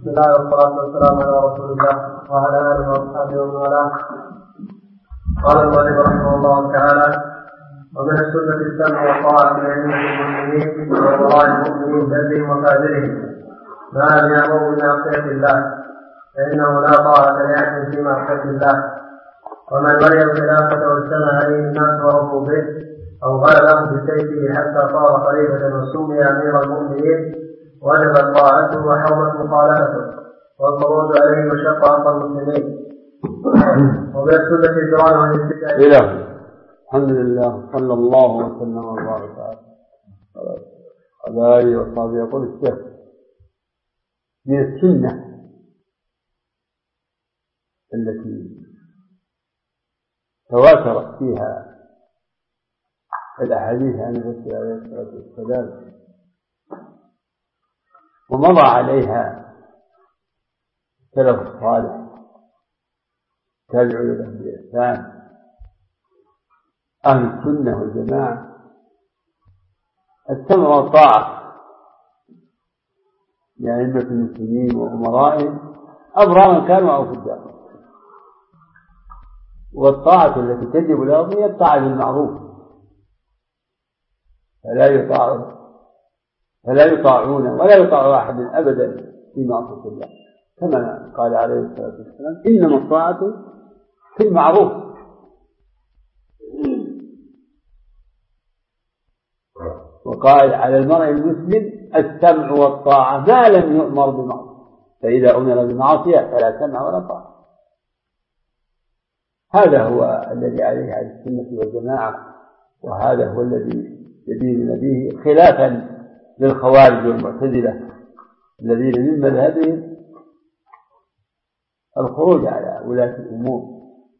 بسم الله والصلاة والسلام على رسول الله وعلى آله وأصحابه ومن والاه. قال المؤلف رحمه الله تعالى: ومن السنة السمع والطاعة من أئمة المسلمين وأمراء المؤمنين برهم وفاجرهم ما لم يأمروا بمعصية الله، فإنه لا طاعة لأحد في معصية الله. ومن ولي الخلافة واجتمع عليه الناس ورضوا به أو غلبهم بسيفه حتى صار خليفة وسمي أمير المؤمنين وجبت طاعته وحرمت مخالفته والخروج عليه مشقة المسلمين. ومن السنة الجوار عن الابتداء. الحمد لله صلى الله وسلم وبارك على آله وصحبه. يقول الشيخ: من السنة التي تواترت فيها الأحاديث عن الرسول عليه الصلاة والسلام ومضى عليها السلف الصالح تابعوا له بإحسان أهل السنة والجماعة: السمع والطاعة لأئمة المسلمين وأمرائهم أبرارا كانوا أو فجارا. والطاعة التي تجب لهم هي الطاعة بالمعروف، فلا يطاعون ولا يطاع أحد أبدا في معصية الله، كما قال عليه الصلاة والسلام: إنما الطاعة في المعروف. وقال على المرء المسلم: السمع والطاعة ما لم يؤمر بمعصية، فإذا أمر بمعصية فلا سمع ولا طاعة. هذا هو الذي عليه أهل السنة والجماعة، وهذا هو الذي يدين به خلافا للخوارج والمعتزلة الذين من مذهبهم الخروج على ولاة الأمور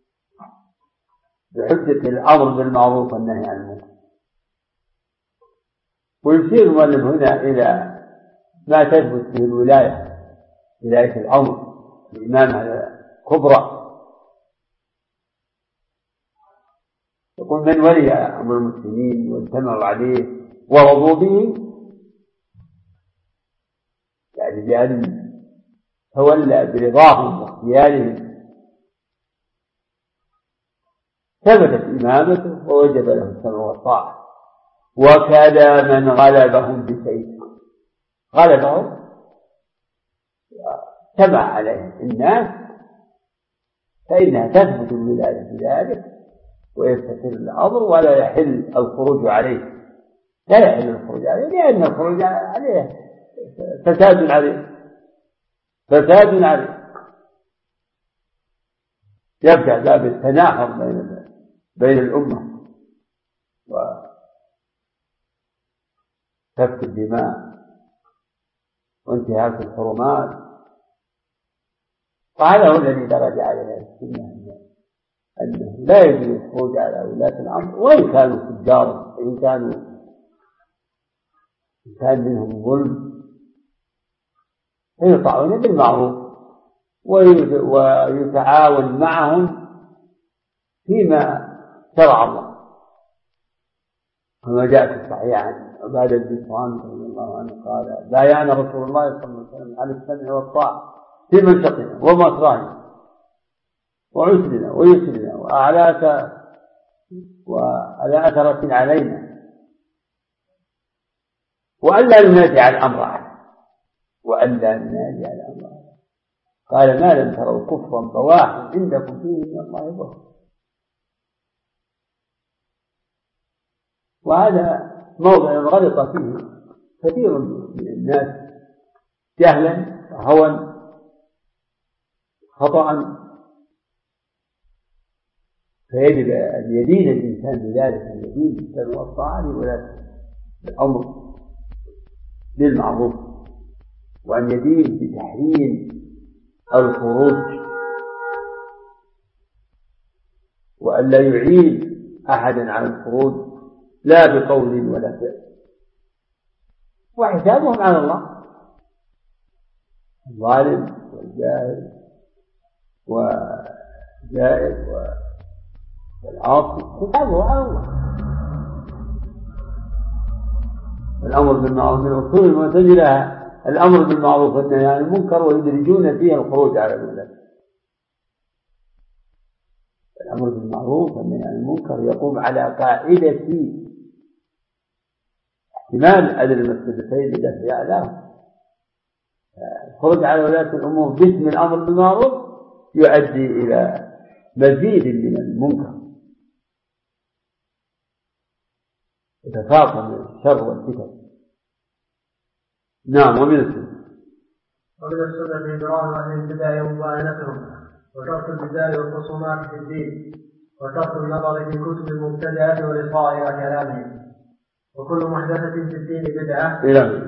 بحجة الأمر بالمعروف والنهي عن المنكر. ويشير المؤلف هنا إلى ما تثبت به الولاية، ولاية الأمر، الإمام على كبرى. يقول: من ولي أمر المسلمين واجتمعوا عليه ورضوا به، يعني بأن تولى برضاهم واختيارهم ثبتت إمامته ووجب له السمع والطاعة. وكذا من غلبهم بسيفه، غلبهم تبع عليه الناس فإنها تثبت الولاية بذلك ويستقر الأمر ولا يحل الخروج عليه، لا يحل الخروج عليه، لأن الخروج عليه فساد عليه. يبدأ باب التناحر بين الأمة وسفك الدماء وانتهاك الحرمات. وهذا هو الذي درج عليه السنة أنه لا يجوز الخروج على ولاة الأمر وإن كانوا فجارا، وإن كان منهم ظلم، فيطاعون بالمعروف ويتعاون معهم فيما شرع الله، كما جاء في الصحيح عن عبادة بن صامت رضي الله عنه قال: بايعنا رسول الله صلى الله عليه وسلم على السمع والطاعة في منشطنا ومكرهنا وعسرنا ويسرنا وعلى أثرة علينا، وألا ننازع الأمر عنه. قال: ما لم تروا كفرا بواحا عندكم فيه من الله ظهر. وهذا موضع غلط فيه كثير من الناس جهلا وهوى خطأ، فيجب أن يدين الإنسان بذلك، أن يدين بالسمع والطاعة لولاة الأمر بالمعروف، وأن يدين بتحريم الخروج، وأن لا يعين أحدا على الخروج لا بقول ولا فعل، وحسابهم على الله. الظالم والجاهل والجائر والعاصي حسابه على الله. الأمر بالمعروف من أصول المعتزلة الأمر بالمعروف والنهي عن المنكر ويدرجون فيه الخروج على الولاة. الأمر بالمعروف والنهي عن المنكر يقوم على قاعدة احتمال أدنى المفسدتين لدفع أعلاهم. الخروج على ولاة الأمور باسم الأمر بالمعروف يؤدي إلى مزيد من المنكر، يتفاقم الشر والفتن. نعم. ومن السنة إبراهيم أهل البدع ومباينتهم، وترك الجدال والخصومات في الدين، وترك النظر في كتب المبتدعة والإصغاء إلى كلامهم، وكل محدثة في الدين بدعة.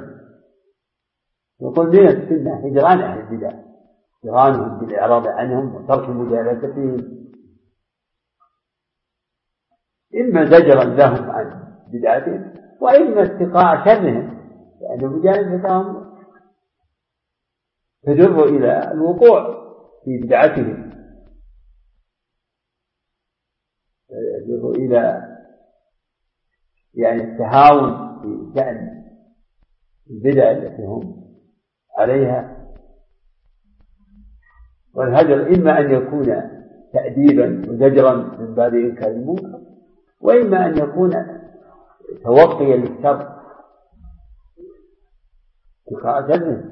يقول من السنة هجران أهل البدع، هجرانهم بالإعراض عنهم وترك مجالستهم، إما زجرا لهم عن بدعتهم وإما اتقاء شرهم، لأن مجالستهم تجر إلى الوقوع في بدعتهم، تجر إلى التهاون في شأن البدع التي هم عليها. والهجر إما أن يكون تأديبا وزجرا من باب إنكار المنكر، وإما أن يكون توقيا للشر اتقاء شره.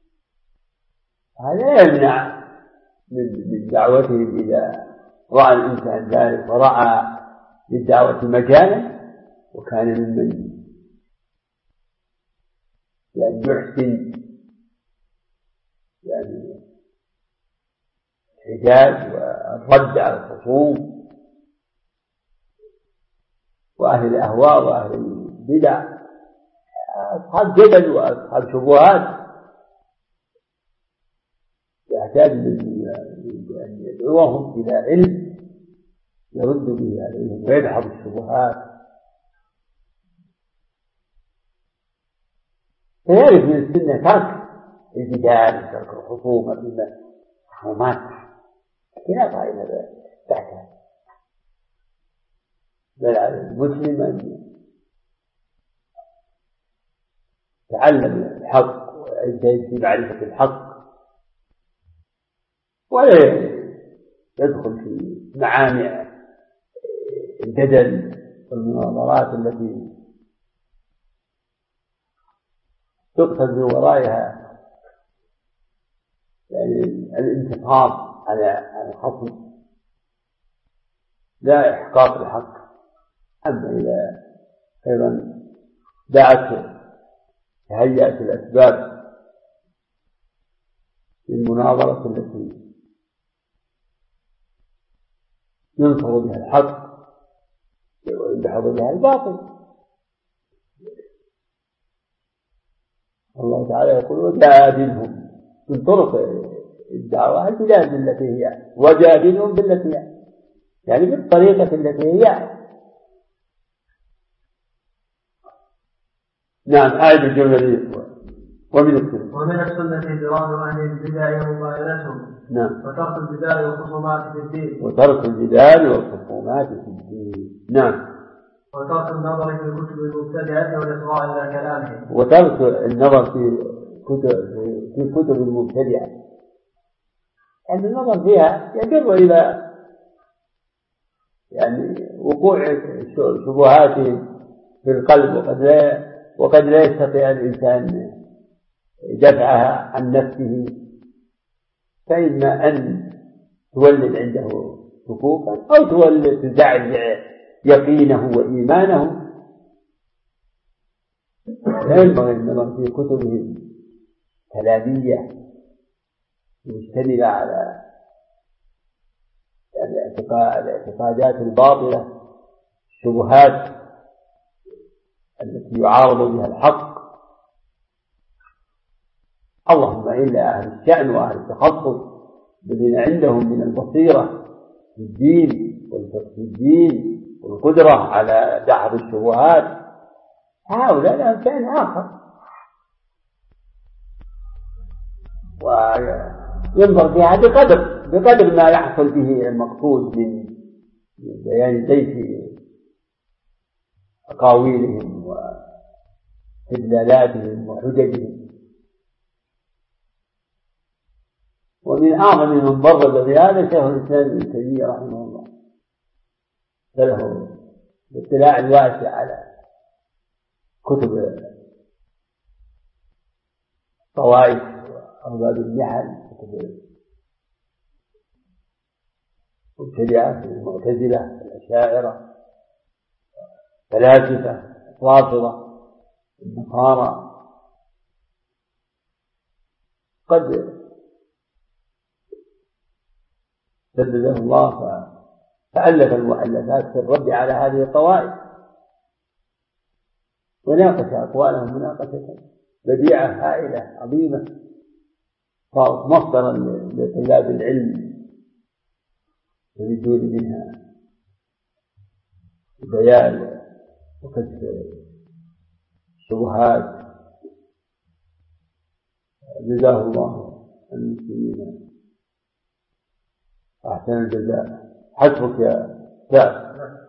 هذا لا يمنع من دعوتهم إذا رأى الإنسان ذلك ورأى للدعوة مجالا، وكان ممن يحسن الحجاج والرد على الخصوم وأهل الأهواء وأهل البدع، أصحاب جدل وأصحاب شبهات، يحتاج أن يدعوهم إلى علم يرد به عليهم ويدحض الشبهات. فيعرف من السنة ترك الجدال، ترك الخصومة بالمفهومات، لا فائدة تحتها. بل على المسلم أن يتعلم الحق ويجتهد في معرفة الحق، ولا يدخل في معامع الجدل والمناظرات التي تقصد من ورائها الانتصاب على الخصم لا إحقاق الحق. أما إذا أيضا تهيأت الأسباب للمناظرة التي ينصر بها الحق ويدحض بها الباطل. الله تعالى يقول وجادلهم من طرق الدعوة الجدال بالتي هي، وجادلهم بالتي هي، يعني بالطريقة التي هي. نعم. أعد الجملة. ومن السنة إجرام أهل البدع ومباينتهم. نعم. وترك الجدال والخصومات في الدين. نعم. وترك النظر في كتب المبتدعة والإصغاء إلى كلامهم. وترك النظر في كتب المبتدعة، يعني النظر فيها يجر إلى وقوع شبهاتهم في القلب، وقد لا يستطيع الإنسان دفعها عن نفسه، فإما أن تولد عنده شكوكا أو تولد تزعزع يقينه وإيمانه. لا ينبغي النظر في كتبهم كلامية مشتملة على الاعتقادات الباطلة، الشبهات التي يعارض بها الحق. اللهم إلا أهل الشأن وأهل التخصص الذين عندهم من البصيرة في الدين والفقه في الدين والقدرة على دحض الشبهات، هؤلاء لهم شأن آخر، وينظر فيها بقدر ما يحصل به المقصود من بيان زيف أقاويلهم واستدلالاتهم وحججهم. ومن أعظم من برز بهذا شيخ الإسلام ابن تيمية رحمه الله، فله الاطلاع الواسع على كتب الطوائف أرباب النحل، كتب مبتدعة المعتزلة الأشاعرة الفلاسفة الرافضة النصارى، قد سدده الله فألف المؤلفات في الرد على هذه الطوائف، وناقش أقوالهم مناقشة بديعة هائلة عظيمة، صارت مصدرا لطلاب العلم يريدون منها بيان وكشف الشبهات. جزاه الله المسلمين أحسن الجزاء. حسبك يا سعد.